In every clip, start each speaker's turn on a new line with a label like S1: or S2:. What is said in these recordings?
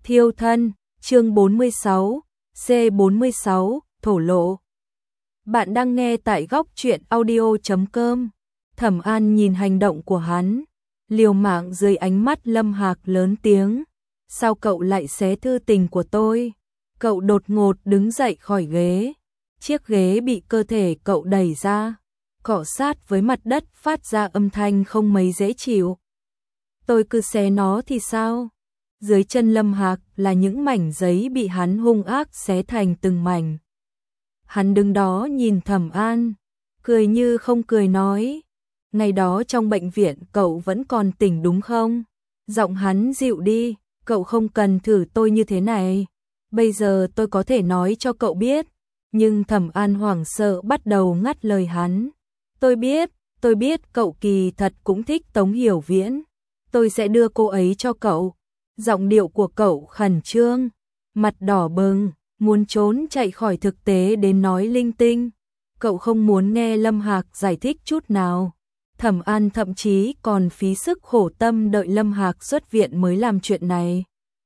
S1: Thiêu thân, chương 46, C46, thổ lộ. Bạn đang nghe tại góc truyện audio.com. Thẩm An nhìn hành động của hắn, liều mạng dưới ánh mắt Lâm Hạc lớn tiếng. Sao cậu lại xé thư tình của tôi? Cậu đột ngột đứng dậy khỏi ghế. Chiếc ghế bị cơ thể cậu đẩy ra, cọ sát với mặt đất phát ra âm thanh không mấy dễ chịu. Tôi cứ xé nó thì sao? Dưới chân Lâm Hạc là những mảnh giấy bị hắn hung ác xé thành từng mảnh. Hắn đứng đó nhìn Thẩm An, cười như không cười nói, ngày đó trong bệnh viện cậu vẫn còn tỉnh đúng không? Giọng hắn dịu đi, cậu không cần thử tôi như thế này. Bây giờ tôi có thể nói cho cậu biết. Nhưng Thẩm An hoảng sợ bắt đầu ngắt lời hắn. Tôi biết cậu kỳ thật cũng thích Tống Hiểu Viễn. Tôi sẽ đưa cô ấy cho cậu. Giọng điệu của cậu khẩn trương, mặt đỏ bừng, muốn trốn chạy khỏi thực tế đến nói linh tinh. Cậu không muốn nghe Lâm Hạc giải thích chút nào. Thẩm An thậm chí còn phí sức khổ tâm đợi Lâm Hạc xuất viện mới làm chuyện này.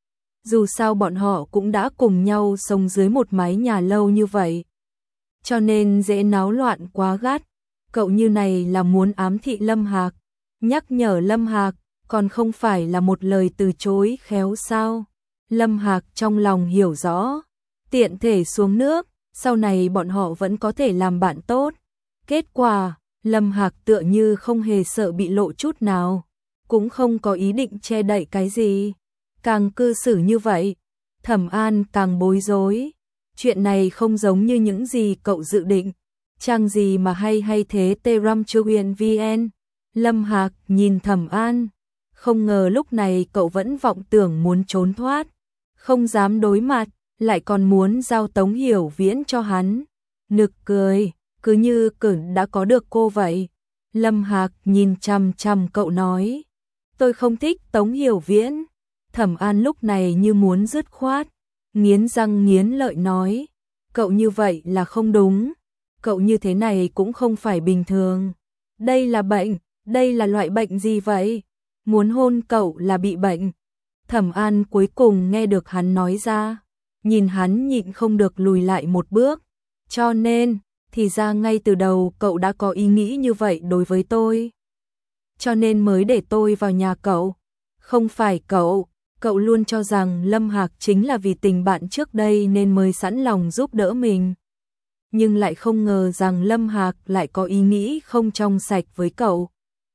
S1: Dù sao bọn họ cũng đã cùng nhau sống dưới một mái nhà lâu như vậy, cho nên dễ náo loạn quá gắt. Cậu như này là muốn ám thị Lâm Hạc, nhắc nhở Lâm Hạc, còn không phải là một lời từ chối khéo sao? Lâm Hạc trong lòng hiểu rõ, tiện thể xuống nước, sau này bọn họ vẫn có thể làm bạn tốt. Kết quả, Lâm Hạc tựa như không hề sợ bị lộ chút nào, cũng không có ý định che đậy cái gì. Càng cư xử như vậy, Thẩm An càng bối rối. Chuyện này không giống như những gì cậu dự định. Chẳng gì mà hay thế Teram Chuyen VN. Lâm Hạc nhìn Thẩm An, không ngờ lúc này cậu vẫn vọng tưởng muốn trốn thoát, không dám đối mặt, lại còn muốn giao Tống Hiểu Viễn cho hắn. Nực cười, cứ như Cửn đã có được cô vậy. Lâm Hạc nhìn chằm chằm cậu nói, tôi không thích Tống Hiểu Viễn. Thẩm An lúc này như muốn dứt khoát, nghiến răng nghiến lợi nói, cậu như vậy là không đúng, cậu như thế này cũng không phải bình thường. Đây là bệnh, đây là loại bệnh gì vậy? Muốn hôn cậu là bị bệnh. Thẩm An cuối cùng nghe được hắn nói ra, nhìn hắn nhịn không được lùi lại một bước. Cho nên, thì ra ngay từ đầu cậu đã có ý nghĩ như vậy đối với tôi. Cho nên mới để tôi vào nhà cậu. Không phải cậu luôn cho rằng Lâm Hạc chính là vì tình bạn trước đây nên mới sẵn lòng giúp đỡ mình. Nhưng lại không ngờ rằng Lâm Hạc lại có ý nghĩ không trong sạch với cậu.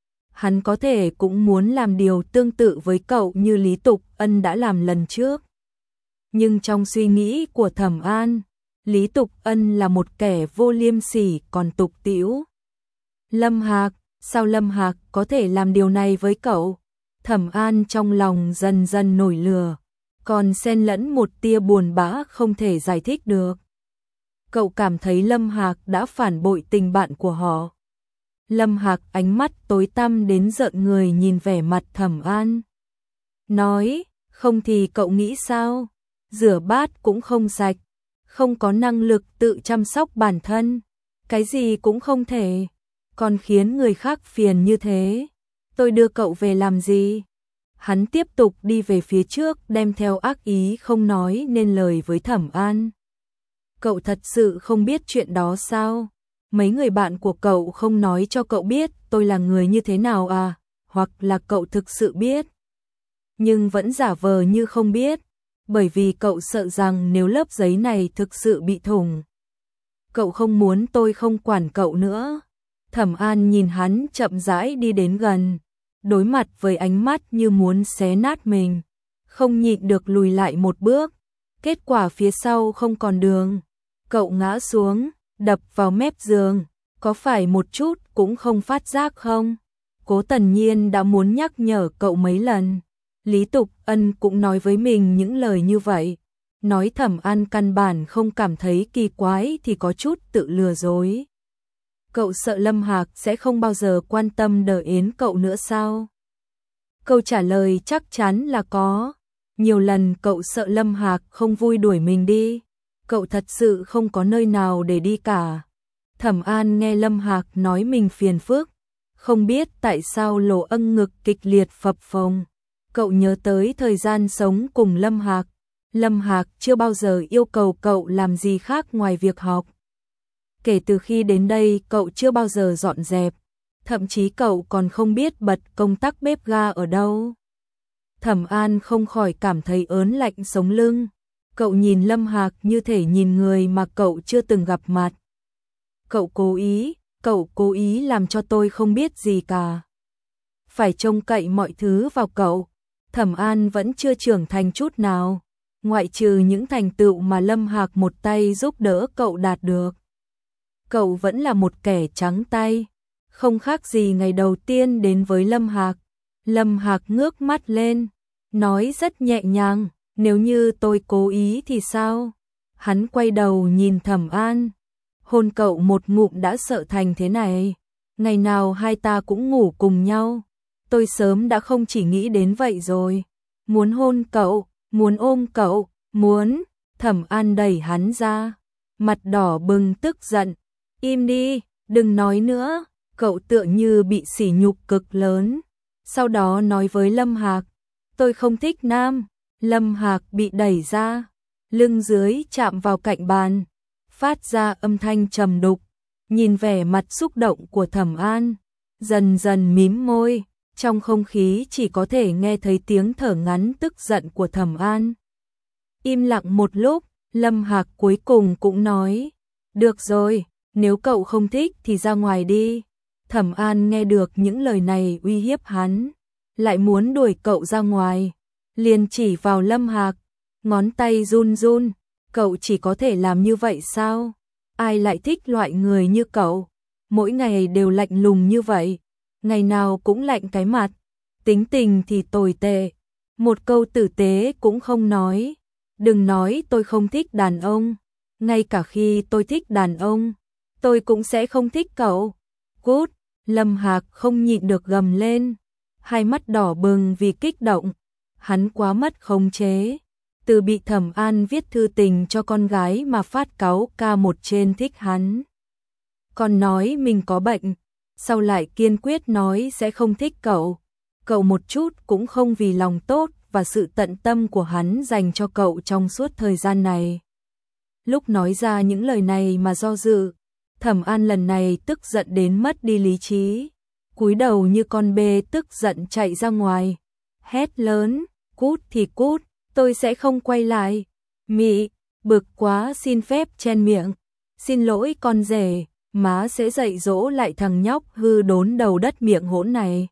S1: Hắn có thể cũng muốn làm điều tương tự với cậu như Lý Tục Ân đã làm lần trước. Nhưng trong suy nghĩ của Thẩm An, Lý Tục Ân là một kẻ vô liêm sỉ còn tục tĩu. Lâm Hạc, sao Lâm Hạc có thể làm điều này với cậu? Thẩm An trong lòng dần dần nổi lửa, còn xen lẫn một tia buồn bã không thể giải thích được. Cậu cảm thấy Lâm Hạc đã phản bội tình bạn của họ. Lâm Hạc ánh mắt tối tăm đến rợn người nhìn vẻ mặt Thẩm An. Nói, không thì cậu nghĩ sao? Rửa bát cũng không sạch, không có năng lực tự chăm sóc bản thân, cái gì cũng không thể, còn khiến người khác phiền như thế. Tôi đưa cậu về làm gì? Hắn tiếp tục đi về phía trước đem theo ác ý không nói nên lời với Thẩm An. Cậu thật sự không biết chuyện đó sao? Mấy người bạn của cậu không nói cho cậu biết tôi là người như thế nào à? Hoặc là cậu thực sự biết, nhưng vẫn giả vờ như không biết, bởi vì cậu sợ rằng nếu lớp giấy này thực sự bị thủng, cậu không muốn tôi không quản cậu nữa. Thẩm An nhìn hắn chậm rãi đi đến gần, đối mặt với ánh mắt như muốn xé nát mình, không nhịn được lùi lại một bước. Kết quả phía sau không còn đường, cậu ngã xuống, đập vào mép giường, có phải một chút cũng không phát giác không? Cố Tần Nhiên đã muốn nhắc nhở cậu mấy lần. Lý Tục Ân cũng nói với mình những lời như vậy. Nói Thẩm An căn bản không cảm thấy kỳ quái thì có chút tự lừa dối. Cậu sợ Lâm Hạc sẽ không bao giờ quan tâm đợi đến cậu nữa sao? Câu trả lời chắc chắn là có. Nhiều lần cậu sợ Lâm Hạc không vui đuổi mình đi. Cậu thật sự không có nơi nào để đi cả. Thẩm An nghe Lâm Hạc nói mình phiền phức, không biết tại sao lỗ âng ngực kịch liệt phập phồng. Cậu nhớ tới thời gian sống cùng Lâm Hạc. Lâm Hạc chưa bao giờ yêu cầu cậu làm gì khác ngoài việc học. Kể từ khi đến đây cậu chưa bao giờ dọn dẹp, thậm chí cậu còn không biết bật công tắc bếp ga ở đâu. Thẩm An không khỏi cảm thấy ớn lạnh sống lưng. Cậu nhìn Lâm Hạc như thể nhìn người mà cậu chưa từng gặp mặt. Cậu cố ý làm cho tôi không biết gì cả. Phải trông cậy mọi thứ vào cậu. Thẩm An vẫn chưa trưởng thành chút nào, ngoại trừ những thành tựu mà Lâm Hạc một tay giúp đỡ cậu đạt được. Cậu vẫn là một kẻ trắng tay, không khác gì ngày đầu tiên đến với Lâm Hạc. Lâm Hạc ngước mắt lên, nói rất nhẹ nhàng, nếu như tôi cố ý thì sao? Hắn quay đầu nhìn Thẩm An, hôn cậu một ngụm đã sợ thành thế này. Ngày nào hai ta cũng ngủ cùng nhau, tôi sớm đã không chỉ nghĩ đến vậy rồi. Muốn hôn cậu, muốn ôm cậu, muốn. Thẩm An đẩy hắn ra, mặt đỏ bừng tức giận. Im đi, đừng nói nữa. Cậu tựa như bị sỉ nhục cực lớn. Sau đó nói với Lâm Hạc, tôi không thích nam. Lâm Hạc bị đẩy ra, lưng dưới chạm vào cạnh bàn, phát ra âm thanh trầm đục. Nhìn vẻ mặt xúc động của Thẩm An, dần dần mím môi, trong không khí chỉ có thể nghe thấy tiếng thở ngắn tức giận của Thẩm An. Im lặng một lúc, Lâm Hạc cuối cùng cũng nói, được rồi, nếu cậu không thích thì ra ngoài đi. Thẩm An nghe được những lời này uy hiếp hắn, lại muốn đuổi cậu ra ngoài, liền chỉ vào Lâm Hạc, ngón tay run run, cậu chỉ có thể làm như vậy sao? Ai lại thích loại người như cậu, mỗi ngày đều lạnh lùng như vậy, ngày nào cũng lạnh cái mặt, tính tình thì tồi tệ, một câu tử tế cũng không nói. Đừng nói tôi không thích đàn ông, ngay cả khi tôi thích đàn ông, tôi cũng sẽ không thích cậu. Cút! Lâm Hạc không nhịn được gầm lên, hai mắt đỏ bừng vì kích động, hắn quá mất khống chế. Từ bị Thẩm An viết thư tình cho con gái mà phát cáu ca một trên thích hắn. Còn nói mình có bệnh, sau lại kiên quyết nói sẽ không thích cậu. Cậu một chút cũng không vì lòng tốt và sự tận tâm của hắn dành cho cậu trong suốt thời gian này. Lúc nói ra những lời này mà do dự, Thẩm An lần này tức giận đến mất đi lý trí, cúi đầu như con bê tức giận chạy ra ngoài, hét lớn, cút thì cút, tôi sẽ không quay lại. Mị, bực quá xin phép chen miệng, xin lỗi con rể, má sẽ dạy dỗ lại thằng nhóc hư đốn đầu đất miệng hỗn này.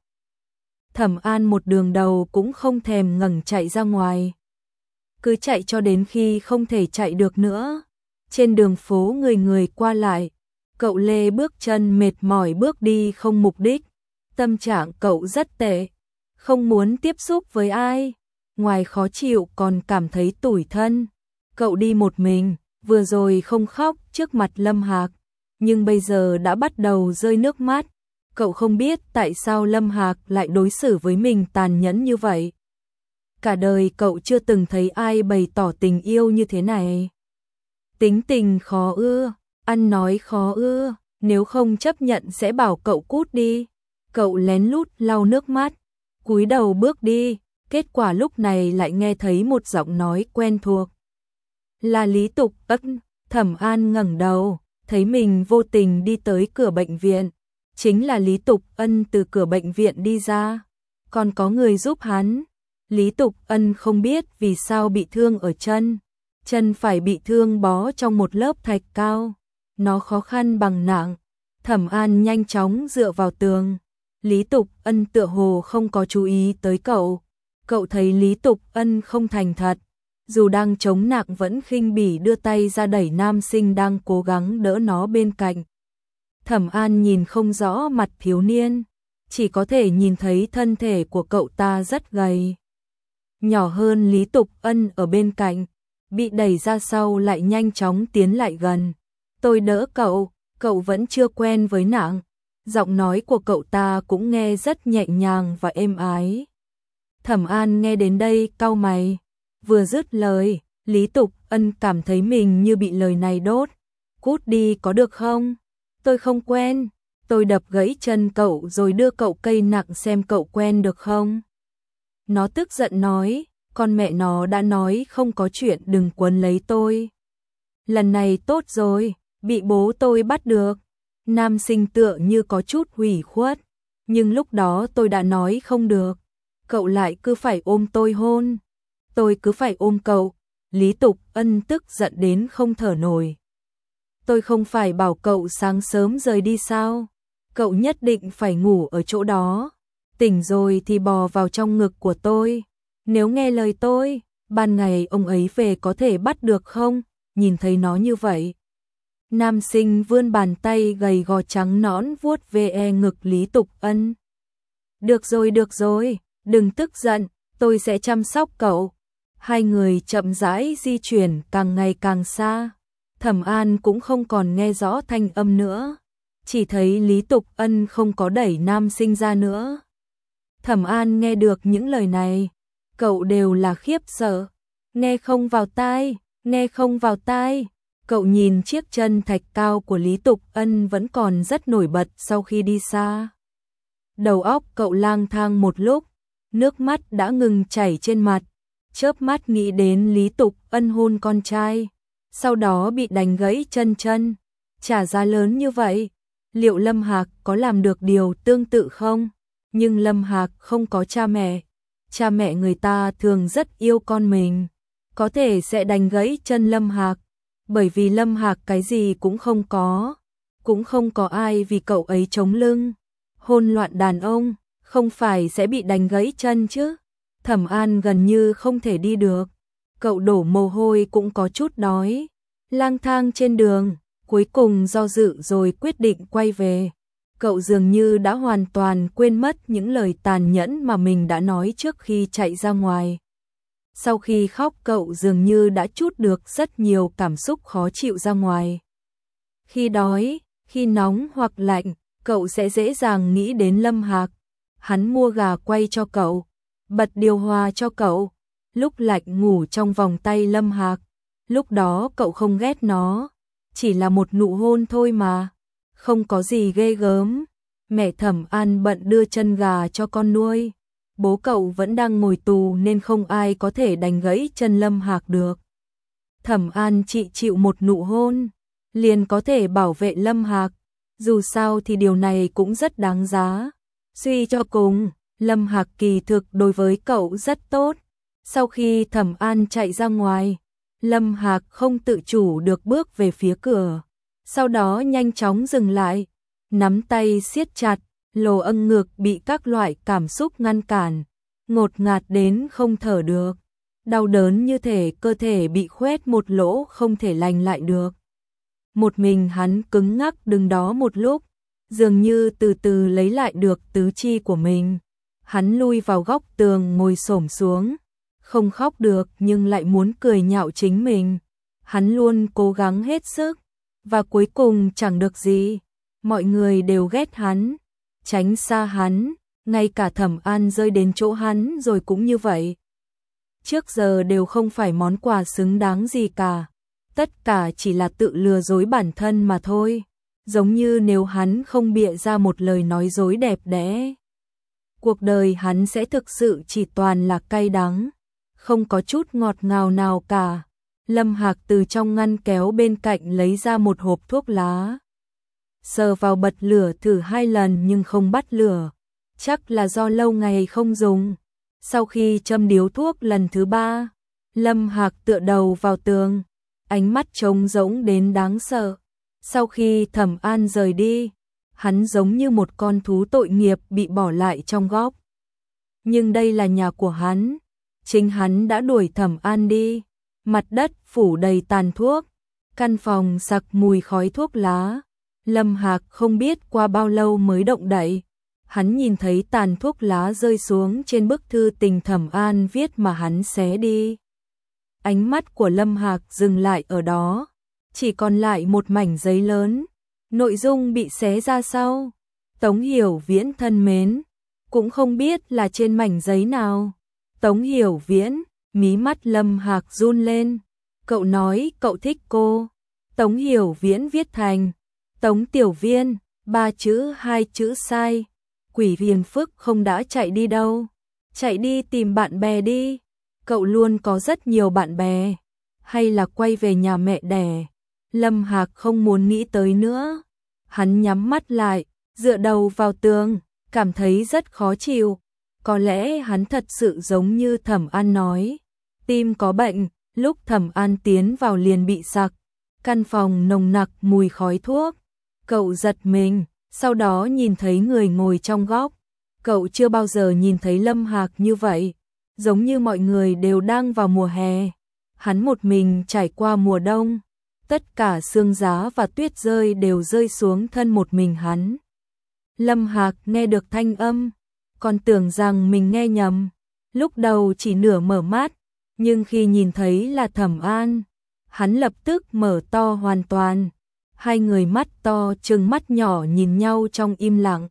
S1: Thẩm An một đường đầu cũng không thèm ngẩng chạy ra ngoài, cứ chạy cho đến khi không thể chạy được nữa. Trên đường phố người người qua lại, cậu lê bước chân mệt mỏi bước đi không mục đích. Tâm trạng cậu rất tệ, không muốn tiếp xúc với ai, ngoài khó chịu còn cảm thấy tủi thân. Cậu đi một mình, vừa rồi không khóc trước mặt Lâm Hạc, nhưng bây giờ đã bắt đầu rơi nước mắt. Cậu không biết tại sao Lâm Hạc lại đối xử với mình tàn nhẫn như vậy. Cả đời cậu chưa từng thấy ai bày tỏ tình yêu như thế này. Tính tình khó ưa, ăn nói khó ưa, nếu không chấp nhận sẽ bảo cậu cút đi. Cậu lén lút lau nước mắt, cúi đầu bước đi, kết quả lúc này lại nghe thấy một giọng nói quen thuộc. Là Lý Tục Ân. Thẩm An ngẩng đầu, thấy mình vô tình đi tới cửa bệnh viện. Chính là Lý Tục Ân từ cửa bệnh viện đi ra, còn có người giúp hắn. Lý Tục Ân không biết vì sao bị thương ở chân, chân phải bị thương bó trong một lớp thạch cao, nó khó khăn bằng nặng. Thẩm An nhanh chóng dựa vào tường. Lý Tục Ân tựa hồ không có chú ý tới cậu. Cậu thấy Lý Tục Ân không thành thật, dù đang chống nặng vẫn khinh bỉ đưa tay ra đẩy nam sinh đang cố gắng đỡ nó bên cạnh. Thẩm An nhìn không rõ mặt thiếu niên, chỉ có thể nhìn thấy thân thể của cậu ta rất gầy, nhỏ hơn Lý Tục Ân ở bên cạnh, bị đẩy ra sau lại nhanh chóng tiến lại gần. Tôi đỡ cậu, cậu vẫn chưa quen với nặng. Giọng nói của cậu ta cũng nghe rất nhẹ nhàng và êm ái. Thẩm An nghe đến đây cau mày, vừa dứt lời, Lý Tục Ân cảm thấy mình như bị lời này đốt. Cút đi có được không? Tôi không quen, tôi đập gãy chân cậu rồi đưa cậu cây nặng xem cậu quen được không? Nó tức giận nói, con mẹ nó đã nói không có chuyện đừng quấn lấy tôi. Lần này tốt rồi, bị bố tôi bắt được. Nam sinh tựa như có chút hủy khuất, nhưng lúc đó tôi đã nói không được. Cậu lại cứ phải ôm tôi hôn. Tôi cứ phải ôm cậu. Lý Tục Ân tức giận đến không thở nổi. Tôi không phải bảo cậu sáng sớm rời đi sao? Cậu nhất định phải ngủ ở chỗ đó. Tỉnh rồi thì bò vào trong ngực của tôi. Nếu nghe lời tôi, ban ngày ông ấy về có thể bắt được không? Nhìn thấy nó như vậy. Nam sinh vươn bàn tay gầy gò trắng nõn vuốt ve ngực Lý Tục Ân. Được rồi, đừng tức giận, tôi sẽ chăm sóc cậu. Hai người chậm rãi di chuyển càng ngày càng xa. Thẩm An cũng không còn nghe rõ thanh âm nữa. Chỉ thấy Lý Tục Ân không có đẩy nam sinh ra nữa. Thẩm An nghe được những lời này. Cậu đều là khiếp sợ. Nghe không vào tai. Cậu nhìn chiếc chân thạch cao của Lý Tục Ân vẫn còn rất nổi bật sau khi đi xa. Đầu óc cậu lang thang một lúc, nước mắt đã ngừng chảy trên mặt. Chớp mắt nghĩ đến Lý Tục Ân hôn con trai, sau đó bị đánh gãy chân, trả giá lớn như vậy, liệu Lâm Hạc có làm được điều tương tự không? Nhưng Lâm Hạc không có cha mẹ người ta thường rất yêu con mình, có thể sẽ đánh gãy chân Lâm Hạc, bởi vì Lâm Hạc cái gì cũng không có ai vì cậu ấy chống lưng. Hôn loạn đàn ông, không phải sẽ bị đánh gãy chân chứ? Thẩm An gần như không thể đi được. Cậu đổ mồ hôi cũng có chút đói. Lang thang trên đường, cuối cùng do dự rồi quyết định quay về. Cậu dường như đã hoàn toàn quên mất những lời tàn nhẫn mà mình đã nói trước khi chạy ra ngoài. Sau khi khóc cậu dường như đã trút được rất nhiều cảm xúc khó chịu ra ngoài. Khi đói, khi nóng hoặc lạnh, cậu sẽ dễ dàng nghĩ đến Lâm Hạc. Hắn mua gà quay cho cậu, bật điều hòa cho cậu, lúc lạnh ngủ trong vòng tay Lâm Hạc. Lúc đó cậu không ghét nó, chỉ là một nụ hôn thôi mà, không có gì ghê gớm. Mẹ Thẩm An bận đưa chân gà cho con nuôi. Bố cậu vẫn đang ngồi tù nên không ai có thể đánh gãy chân Lâm Hạc được. Thẩm An chỉ chịu một nụ hôn, liền có thể bảo vệ Lâm Hạc. Dù sao thì điều này cũng rất đáng giá. Suy cho cùng, Lâm Hạc kỳ thực đối với cậu rất tốt. Sau khi Thẩm An chạy ra ngoài, Lâm Hạc không tự chủ được bước về phía cửa. Sau đó nhanh chóng dừng lại, nắm tay siết chặt, lồ âng ngực bị các loại cảm xúc ngăn cản, ngột ngạt đến không thở được. Đau đớn như thể cơ thể bị khoét một lỗ không thể lành lại được. Một mình hắn cứng ngắc đứng đó một lúc, dường như từ từ lấy lại được tứ chi của mình. Hắn lui vào góc tường ngồi xổm xuống, không khóc được nhưng lại muốn cười nhạo chính mình. Hắn luôn cố gắng hết sức, và cuối cùng chẳng được gì. Mọi người đều ghét hắn, tránh xa hắn, ngay cả Thẩm An rơi đến chỗ hắn rồi cũng như vậy. Trước giờ đều không phải món quà xứng đáng gì cả. Tất cả chỉ là tự lừa dối bản thân mà thôi. Giống như nếu hắn không bịa ra một lời nói dối đẹp đẽ, cuộc đời hắn sẽ thực sự chỉ toàn là cay đắng, không có chút ngọt ngào nào cả. Lâm Hạc từ trong ngăn kéo bên cạnh lấy ra một hộp thuốc lá. Sờ vào bật lửa thử 2 lần nhưng không bắt lửa. Chắc là do lâu ngày không dùng. Sau khi châm điếu thuốc lần thứ 3, Lâm Hạc tựa đầu vào tường, ánh mắt trống rỗng đến đáng sợ. Sau khi Thẩm An rời đi, hắn giống như một con thú tội nghiệp bị bỏ lại trong góc. Nhưng đây là nhà của hắn, chính hắn đã đuổi Thẩm An đi. Mặt đất phủ đầy tàn thuốc, căn phòng sặc mùi khói thuốc lá. Lâm Hạc không biết qua bao lâu mới động đậy. Hắn nhìn thấy tàn thuốc lá rơi xuống trên bức thư tình Thẩm An viết mà hắn xé đi. Ánh mắt của Lâm Hạc dừng lại ở đó, chỉ còn lại một mảnh giấy lớn. Nội dung bị xé ra sau: Tống Hiểu Viễn thân mến. Cũng không biết là trên mảnh giấy nào. Tống Hiểu Viễn. Mí mắt Lâm Hạc run lên. Cậu nói cậu thích cô. Tống Hiểu Viễn viết thành Tống Tiểu Viên, 3 chữ 2 chữ sai. Quỷ Hiền Phức không đã chạy đi đâu. chạy đi tìm bạn bè đi. Cậu luôn có rất nhiều bạn bè. Hay là quay về nhà mẹ đẻ. Lâm Hạc không muốn nghĩ tới nữa. Hắn nhắm mắt lại, dựa đầu vào tường, cảm thấy rất khó chịu. Có lẽ hắn thật sự giống như Thẩm An nói. Tim có bệnh, lúc Thẩm An tiến vào liền bị sặc. Căn phòng nồng nặc mùi khói thuốc. Cậu giật mình, sau đó nhìn thấy người ngồi trong góc. Cậu chưa bao giờ nhìn thấy Lâm Hạc như vậy. Giống như mọi người đều đang vào mùa hè. Hắn một mình trải qua mùa đông. Tất cả sương giá và tuyết rơi đều rơi xuống thân một mình hắn. Lâm Hạc nghe được thanh âm, còn tưởng rằng mình nghe nhầm. Lúc đầu chỉ nửa mở mắt, nhưng khi nhìn thấy là Thẩm An, hắn lập tức mở to hoàn toàn. Hai người mắt to trừng mắt nhỏ nhìn nhau trong im lặng.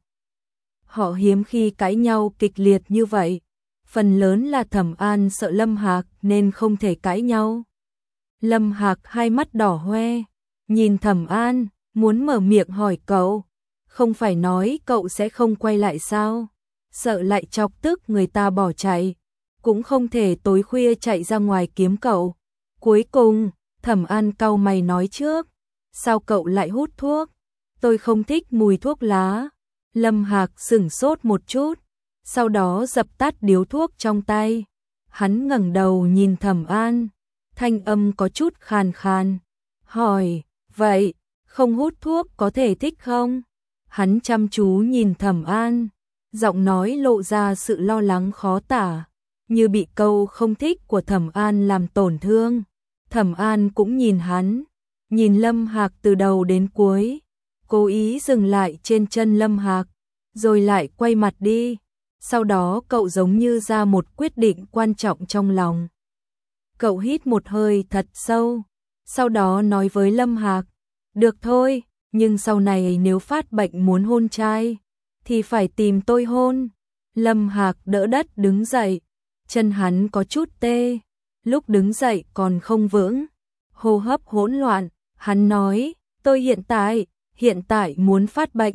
S1: Họ hiếm khi cãi nhau kịch liệt như vậy. Phần lớn là Thẩm An sợ Lâm Hạc nên không thể cãi nhau. Lâm Hạc hai mắt đỏ hoe, nhìn Thẩm An, muốn mở miệng hỏi cậu. Không phải nói cậu sẽ không quay lại sao? Sợ lại chọc tức người ta bỏ chạy. Cũng không thể tối khuya chạy ra ngoài kiếm cậu. Cuối cùng, Thẩm An cau mày nói trước. Sao cậu lại hút thuốc? Tôi không thích mùi thuốc lá. Lâm Hạc sửng sốt một chút, sau đó dập tắt điếu thuốc trong tay. Hắn ngẩng đầu nhìn Thẩm An, thanh âm có chút khàn khàn, hỏi, vậy, không hút thuốc có thể thích không? Hắn chăm chú nhìn Thẩm An, giọng nói lộ ra sự lo lắng khó tả, như bị câu không thích của Thẩm An làm tổn thương. Thẩm An cũng nhìn hắn, nhìn Lâm Hạc từ đầu đến cuối, cố ý dừng lại trên chân Lâm Hạc, rồi lại quay mặt đi. Sau đó cậu giống như ra một quyết định quan trọng trong lòng. Cậu hít một hơi thật sâu, sau đó nói với Lâm Hạc, được thôi, nhưng sau này nếu phát bệnh muốn hôn trai, thì phải tìm tôi hôn. Lâm Hạc đỡ đất đứng dậy, chân hắn có chút tê, lúc đứng dậy còn không vững, hô hấp hỗn loạn, hắn nói, tôi hiện tại muốn phát bệnh,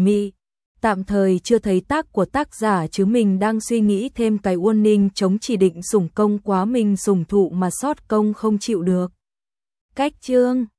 S1: tạm thời chưa thấy tác của tác giả chứ mình đang suy nghĩ thêm cái uôn ninh chống chỉ định sủng công quá mình sủng thụ mà sót công không chịu được. Cách chương